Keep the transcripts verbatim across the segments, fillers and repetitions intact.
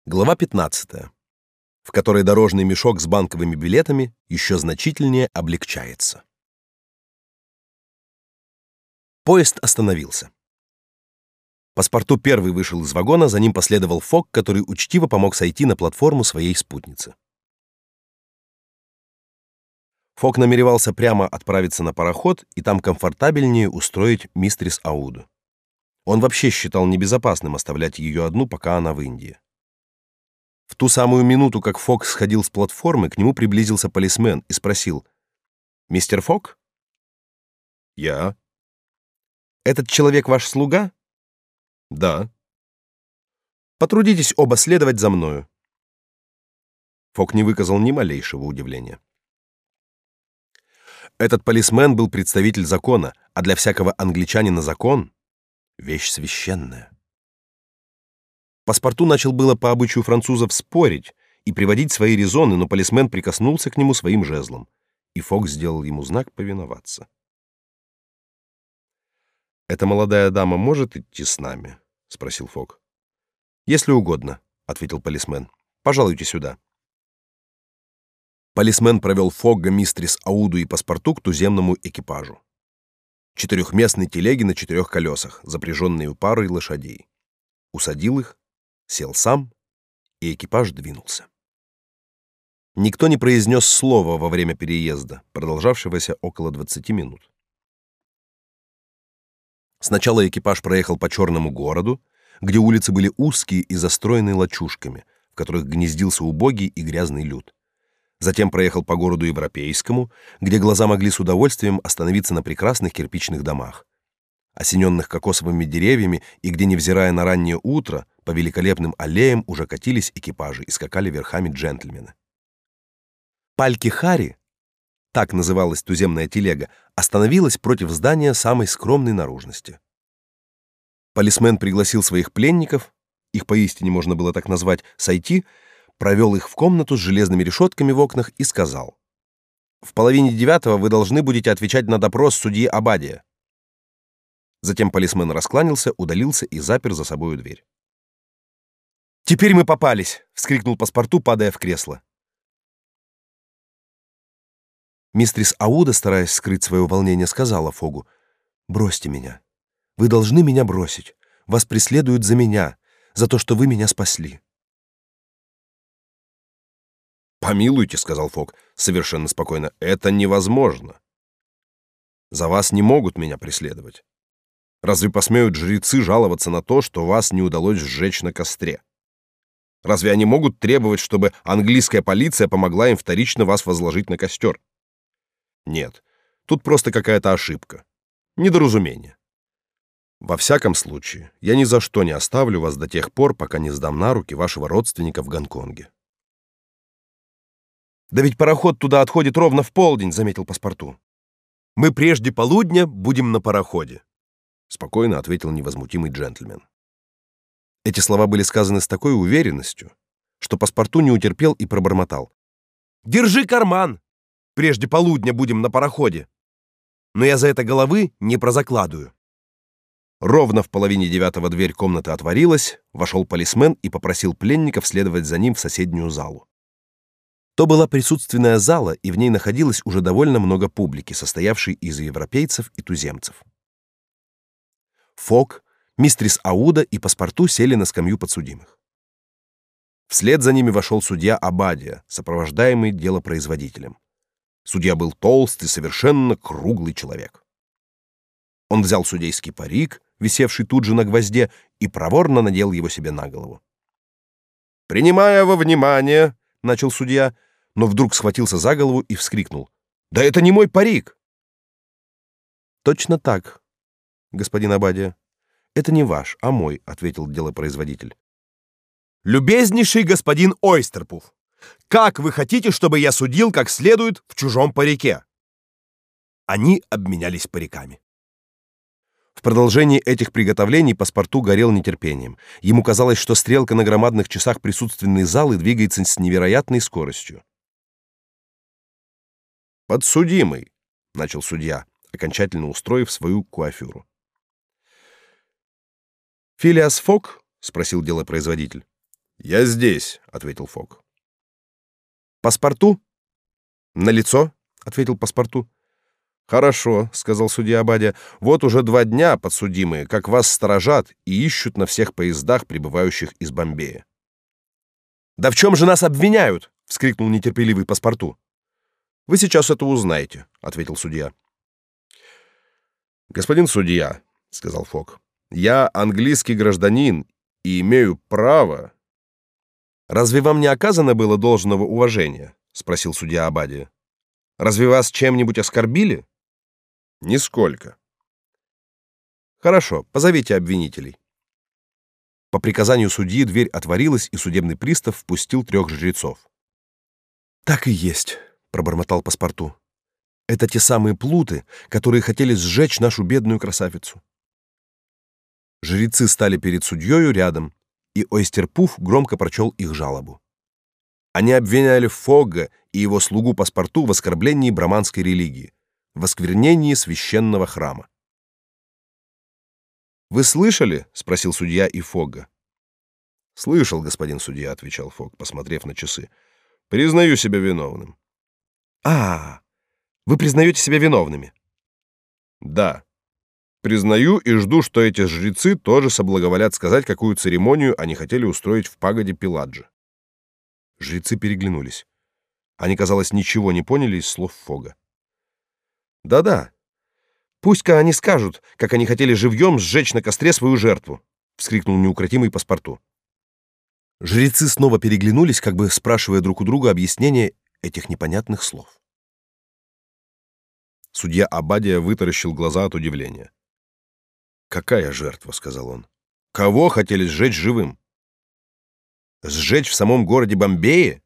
Глава пятнадцатая, в которой дорожный мешок с банковыми билетами еще значительнее облегчается. Поезд остановился. Паспорту первый вышел из вагона, за ним последовал Фок, который учтиво помог сойти на платформу своей спутницы. Фок намеревался прямо отправиться на пароход и там комфортабельнее устроить мистерис Ауду. Он вообще считал небезопасным оставлять ее одну, пока она в Индии. В ту самую минуту, как Фок сходил с платформы, к нему приблизился полисмен и спросил: «Мистер Фок?» «Я». «Этот человек ваш слуга?» «Да». «Потрудитесь оба следовать за мною». Фок не выказал ни малейшего удивления. Этот полисмен был представитель закона, а для всякого англичанина закон — вещь священная. Паспорту начал было по обычаю французов спорить и приводить свои резоны, но полисмен прикоснулся к нему своим жезлом, и Фок сделал ему знак повиноваться. «Эта молодая дама может идти с нами?» — спросил Фок. «Если угодно», — ответил полисмен. «Пожалуйте сюда». Полисмен провел Фогга, мистерис Ауду и паспорту к туземному экипажу. Четырехместной телеге на четырех колесах, запряженные парой лошадей. Усадил их, сел сам, и экипаж двинулся. Никто не произнес слова во время переезда, продолжавшегося около двадцати минут. Сначала экипаж проехал по черному городу, где улицы были узкие и застроены лачужками, в которых гнездился убогий и грязный люд. Затем проехал по городу европейскому, где глаза могли с удовольствием остановиться на прекрасных кирпичных домах, осененных кокосовыми деревьями, и где, невзирая на раннее утро, по великолепным аллеям уже катились экипажи и скакали верхами джентльмены. Пальки-хари, так называлась туземная телега, остановилась против здания самой скромной наружности. Полисмен пригласил своих пленников, их поистине можно было так назвать, сойти, провел их в комнату с железными решетками в окнах и сказал: «В половине девятого вы должны будете отвечать на допрос судьи Абадия». Затем полисмен раскланялся, удалился и запер за собою дверь. «Теперь мы попались!» — вскрикнул паспорту, падая в кресло. Мистерис Ауда, стараясь скрыть свое волнение, сказала Фогу: «Бросьте меня. Вы должны меня бросить. Вас преследуют за меня, за то, что вы меня спасли». «Помилуйте», — сказал Фог совершенно спокойно, — «это невозможно. За вас не могут меня преследовать. Разве посмеют жрецы жаловаться на то, что вас не удалось сжечь на костре? Разве они могут требовать, чтобы английская полиция помогла им вторично вас возложить на костер? Нет, тут просто какая-то ошибка, недоразумение. Во всяком случае, я ни за что не оставлю вас до тех пор, пока не сдам на руки вашего родственника в Гонконге». «Да ведь пароход туда отходит ровно в полдень», — заметил паспорту. «Мы прежде полудня будем на пароходе», — спокойно ответил невозмутимый джентльмен. Эти слова были сказаны с такой уверенностью, что паспорту не утерпел и пробормотал: «Держи карман! Прежде полудня будем на пароходе. Но я за это головы не прозакладываю». Ровно в половине девятого дверь комнаты отворилась, вошел полисмен и попросил пленников следовать за ним в соседнюю залу. То была присутственная зала, и в ней находилось уже довольно много публики, состоявшей из европейцев и туземцев. Фок, мистерис Ауда и паспорту сели на скамью подсудимых. Вслед за ними вошел судья Абадия, сопровождаемый делопроизводителем. Судья был толстый, совершенно круглый человек. Он взял судейский парик, висевший тут же на гвозде, и проворно надел его себе на голову. «Принимая во внимание», — начал судья, но вдруг схватился за голову и вскрикнул: «Да это не мой парик!» «Точно так, господин Абадия. Это не ваш, а мой», — ответил делопроизводитель. «Любезнейший господин Ойстерпуф, как вы хотите, чтобы я судил как следует в чужом парике?» Они обменялись париками. В продолжении этих приготовлений паспорту горел нетерпением. Ему казалось, что стрелка на громадных часах присутственной залы двигается с невероятной скоростью. «Подсудимый», — начал судья, окончательно устроив свою куафюру. «Филиас Фок?» — спросил делопроизводитель. «Я здесь», — ответил Фог. «Паспорту?» «Налицо», — ответил паспорту. «Хорошо», — сказал судья Абадия. «Вот уже два дня, подсудимые, как вас сторожат и ищут на всех поездах, прибывающих из Бомбея». «Да в чем же нас обвиняют?» — вскрикнул нетерпеливый паспорту. «Вы сейчас это узнаете», — ответил судья. «Господин судья», — сказал Фог, — «я английский гражданин и имею право...» «Разве вам не оказано было должного уважения?» — спросил судья Абадия. «Разве вас чем-нибудь оскорбили?» «Нисколько». «Хорошо, позовите обвинителей». По приказанию судьи дверь отворилась, и судебный пристав впустил трех жрецов. «Так и есть», — пробормотал паспорту. «Это те самые плуты, которые хотели сжечь нашу бедную красавицу». Жрецы стали перед судьёю рядом, и Ойстерпуф громко прочел их жалобу. Они обвиняли Фогга и его слугу паспорту в оскорблении браманской религии, в осквернении священного храма. «Вы слышали?» — спросил судья и Фогга. «Слышал, господин судья», — отвечал Фог, посмотрев на часы. «Признаю себя виновным». «А, вы признаете себя виновными?» «Да. Признаю и жду, что эти жрецы тоже соблаговолят сказать, какую церемонию они хотели устроить в пагоде Пиладжи». Жрецы переглянулись. Они, казалось, ничего не поняли из слов Фога. «Да-да. Пусть-ка они скажут, как они хотели живьем сжечь на костре свою жертву», — вскрикнул неукротимый паспорту. Жрецы снова переглянулись, как бы спрашивая друг у друга объяснение этих непонятных слов. Судья Абадия вытаращил глаза от удивления. «Какая жертва?» — сказал он. «Кого хотели сжечь живым? Сжечь в самом городе Бомбее?»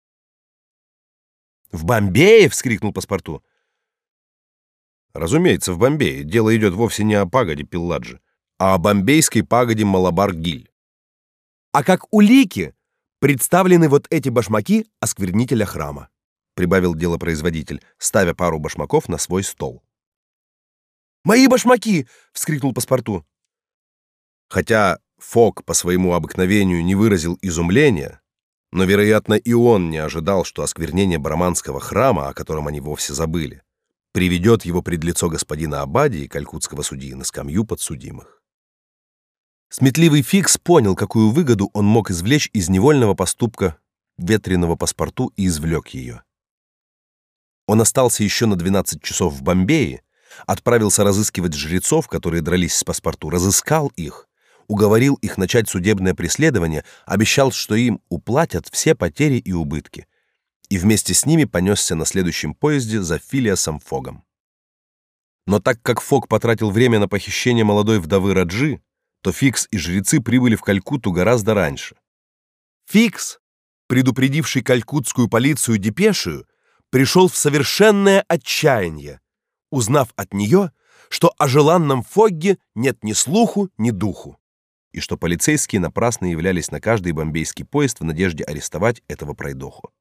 «В Бомбее?» — вскрикнул паспорту. «Разумеется, в Бомбее. Дело идет вовсе не о пагоде Пилладжи, а о бомбейской пагоде Малабар-Гиль». «А как улики представлены вот эти башмаки осквернителя храма», — прибавил делопроизводитель, ставя пару башмаков на свой стол. «Мои башмаки!» — вскрикнул паспорту. Хотя Фог по своему обыкновению не выразил изумления, но, вероятно, и он не ожидал, что осквернение браманского храма, о котором они вовсе забыли, приведет его пред лицо господина Абадии, калькутского судьи, на скамью подсудимых. Сметливый Фикс понял, какую выгоду он мог извлечь из невольного поступка ветреного паспорту, и извлек ее. Он остался еще на двенадцать часов в Бомбее, отправился разыскивать жрецов, которые дрались с паспорту, разыскал их, уговорил их начать судебное преследование, обещал, что им уплатят все потери и убытки, и вместе с ними понесся на следующем поезде за Филиасом Фогом. Но так как Фог потратил время на похищение молодой вдовы Раджи, то Фикс и жрецы прибыли в Калькутту гораздо раньше. Фикс, предупредивший калькуттскую полицию депешею, пришел в совершенное отчаяние, узнав от нее, что о желанном Фогге нет ни слуху, ни духу, и что полицейские напрасно являлись на каждый бомбейский поезд в надежде арестовать этого пройдоху.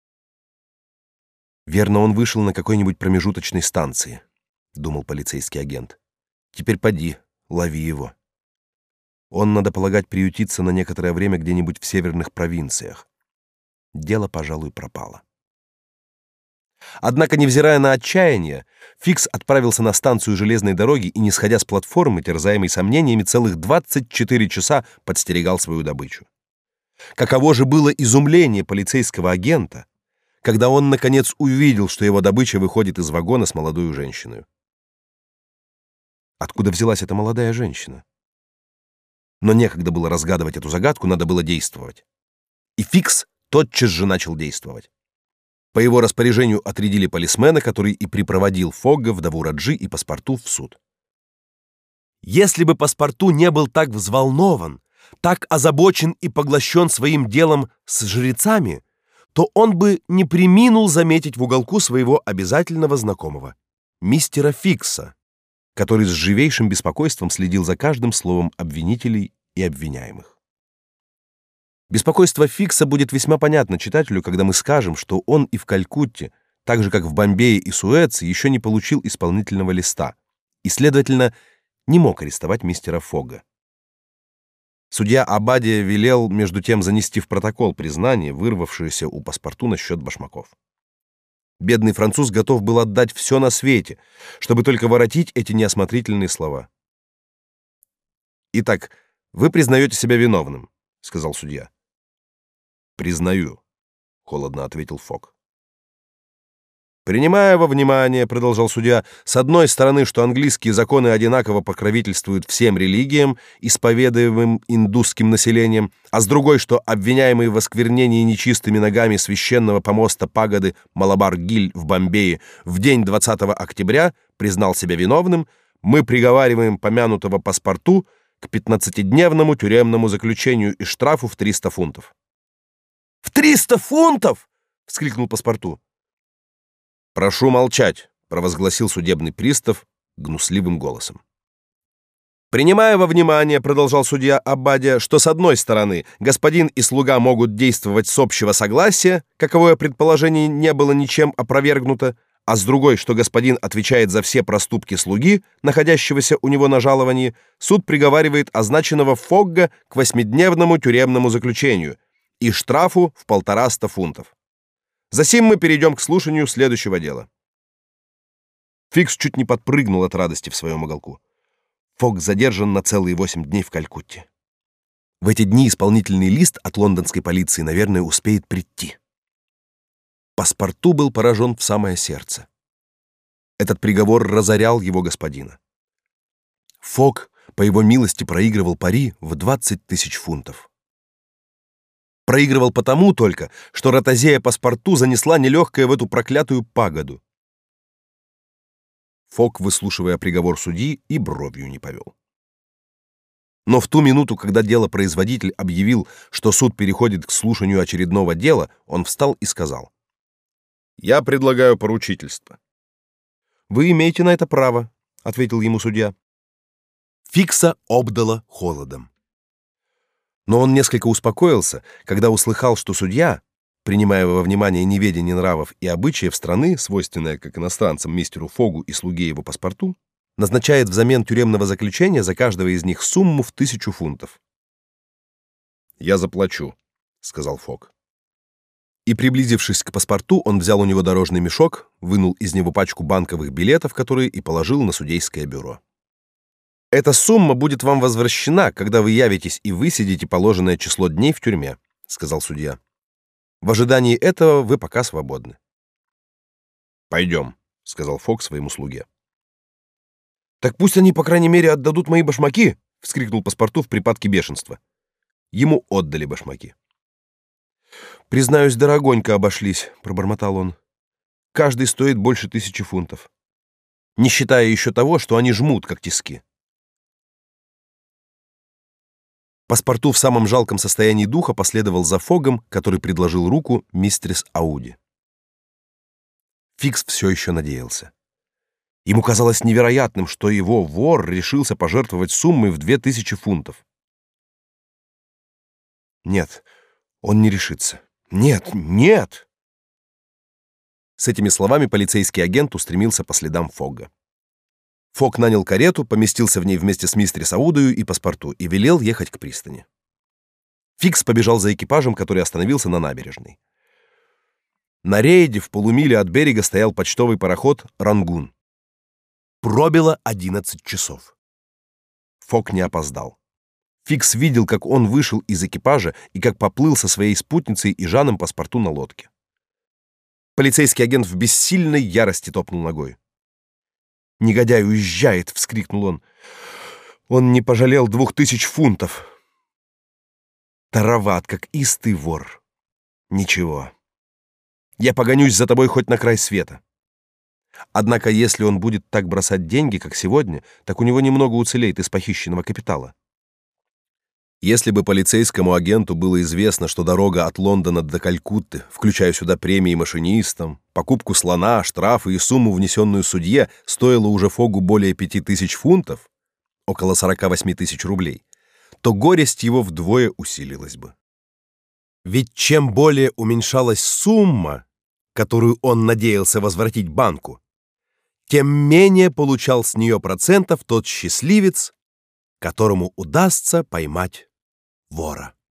«Верно, он вышел на какой-нибудь промежуточной станции», — думал полицейский агент. «Теперь поди, лови его. Он, надо полагать, приютится на некоторое время где-нибудь в северных провинциях. Дело, пожалуй, пропало». Однако, невзирая на отчаяние, Фикс отправился на станцию железной дороги и, не сходя с платформы, терзаемый сомнениями, целых двадцать четыре часа подстерегал свою добычу. Каково же было изумление полицейского агента, когда он, наконец, увидел, что его добыча выходит из вагона с молодой женщиной. Откуда взялась эта молодая женщина? Но некогда было разгадывать эту загадку, надо было действовать. И Фикс тотчас же начал действовать. По его распоряжению отрядили полисмена, который и припроводил Фогга, вдову Раджи и паспорту в суд. Если бы паспорту не был так взволнован, так озабочен и поглощен своим делом с жрецами, то он бы не преминул заметить в уголку своего обязательного знакомого, мистера Фикса, который с живейшим беспокойством следил за каждым словом обвинителей и обвиняемых. Беспокойство Фикса будет весьма понятно читателю, когда мы скажем, что он и в Калькутте, так же как в Бомбее и Суэце, еще не получил исполнительного листа и, следовательно, не мог арестовать мистера Фогга. Судья Абадия велел между тем занести в протокол признание, вырвавшееся у паспорту насчет башмаков. Бедный француз готов был отдать все на свете, чтобы только воротить эти неосмотрительные слова. «Итак, вы признаете себя виновным», — сказал судья. «Признаю», — холодно ответил Фок. «Принимая во внимание, — продолжал судья, — с одной стороны, что английские законы одинаково покровительствуют всем религиям, исповедуемым индусским населением, а с другой, что обвиняемый в осквернении нечистыми ногами священного помоста пагоды Малабар-Гиль в Бомбее в день двадцатого октября признал себя виновным, мы приговариваем помянутого паспорту к пятнадцатидневному тюремному заключению и штрафу в триста фунтов». «В триста фунтов!» — вскрикнул паспорту. «Прошу молчать», — провозгласил судебный пристав гнусливым голосом. «Принимая во внимание, — продолжал судья Абадия, — что с одной стороны господин и слуга могут действовать с общего согласия, каковое предположение не было ничем опровергнуто, а с другой, что господин отвечает за все проступки слуги, находящегося у него на жаловании, суд приговаривает означенного Фогга к восьмидневному тюремному заключению и штрафу в полтораста фунтов. Засим мы перейдем к слушанию следующего дела». Фикс чуть не подпрыгнул от радости в своем уголку. Фок задержан на целые восемь дней в Калькутте. В эти дни исполнительный лист от лондонской полиции, наверное, успеет прийти. Паспорту был поражен в самое сердце. Этот приговор разорял его господина. Фок, по его милости, проигрывал пари в двадцать тысяч фунтов. Проигрывал потому только, что ротозея паспорту занесла нелегкое в эту проклятую пагоду. Фок, выслушивая приговор судьи, и бровью не повел. Но в ту минуту, когда делопроизводитель объявил, что суд переходит к слушанию очередного дела, он встал и сказал: «Я предлагаю поручительство». «Вы имеете на это право», — ответил ему судья. Фикса обдало холодом. Но он несколько успокоился, когда услыхал, что судья, принимая во внимание неведение нравов и обычаев страны, свойственное как иностранцам мистеру Фогу и слуге его паспорту, назначает взамен тюремного заключения за каждого из них сумму в тысячу фунтов. «Я заплачу», — сказал Фог. И, приблизившись к паспорту, он взял у него дорожный мешок, вынул из него пачку банковых билетов, которые и положил на судейское бюро. «Эта сумма будет вам возвращена, когда вы явитесь и высидите положенное число дней в тюрьме», — сказал судья. «В ожидании этого вы пока свободны». «Пойдем», — сказал Фок своему слуге. «Так пусть они, по крайней мере, отдадут мои башмаки!» — вскрикнул паспорту в припадке бешенства. Ему отдали башмаки. «Признаюсь, дорогонько обошлись», — пробормотал он. «Каждый стоит больше тысячи фунтов. Не считая еще того, что они жмут, как тиски». Паспорту в самом жалком состоянии духа последовал за Фогом, который предложил руку мистерс Ауди. Фикс все еще надеялся. Ему казалось невероятным, что его вор решился пожертвовать суммой в две тысячи фунтов. Нет, он не решится. Нет, нет! С этими словами полицейский агент устремился по следам Фогга. Фог нанял карету, поместился в ней вместе с мистерс Аудою и паспорту и велел ехать к пристани. Фикс побежал за экипажем, который остановился на набережной. На рейде в полумиле от берега стоял почтовый пароход «Рангун». Пробило одиннадцать часов. Фок не опоздал. Фикс видел, как он вышел из экипажа и как поплыл со своей спутницей и Жаном паспорту на лодке. Полицейский агент в бессильной ярости топнул ногой. «Негодяй уезжает!» — вскрикнул он. «Он не пожалел двух тысяч фунтов!» «Тароват, как истый вор!» «Ничего. Я погонюсь за тобой хоть на край света!» Однако, если он будет так бросать деньги, как сегодня, так у него немного уцелеет из похищенного капитала. Если бы полицейскому агенту было известно, что дорога от Лондона до Калькутты, включая сюда премии машинистам, покупку слона, штрафы и сумму, внесенную судье, стоила уже Фогу более пяти тысяч фунтов, около сорока восьми тысяч рублей, то горесть его вдвое усилилась бы. Ведь чем более уменьшалась сумма, которую он надеялся возвратить банку, тем менее получал с нее процентов тот счастливец, которому удастся поймать вора.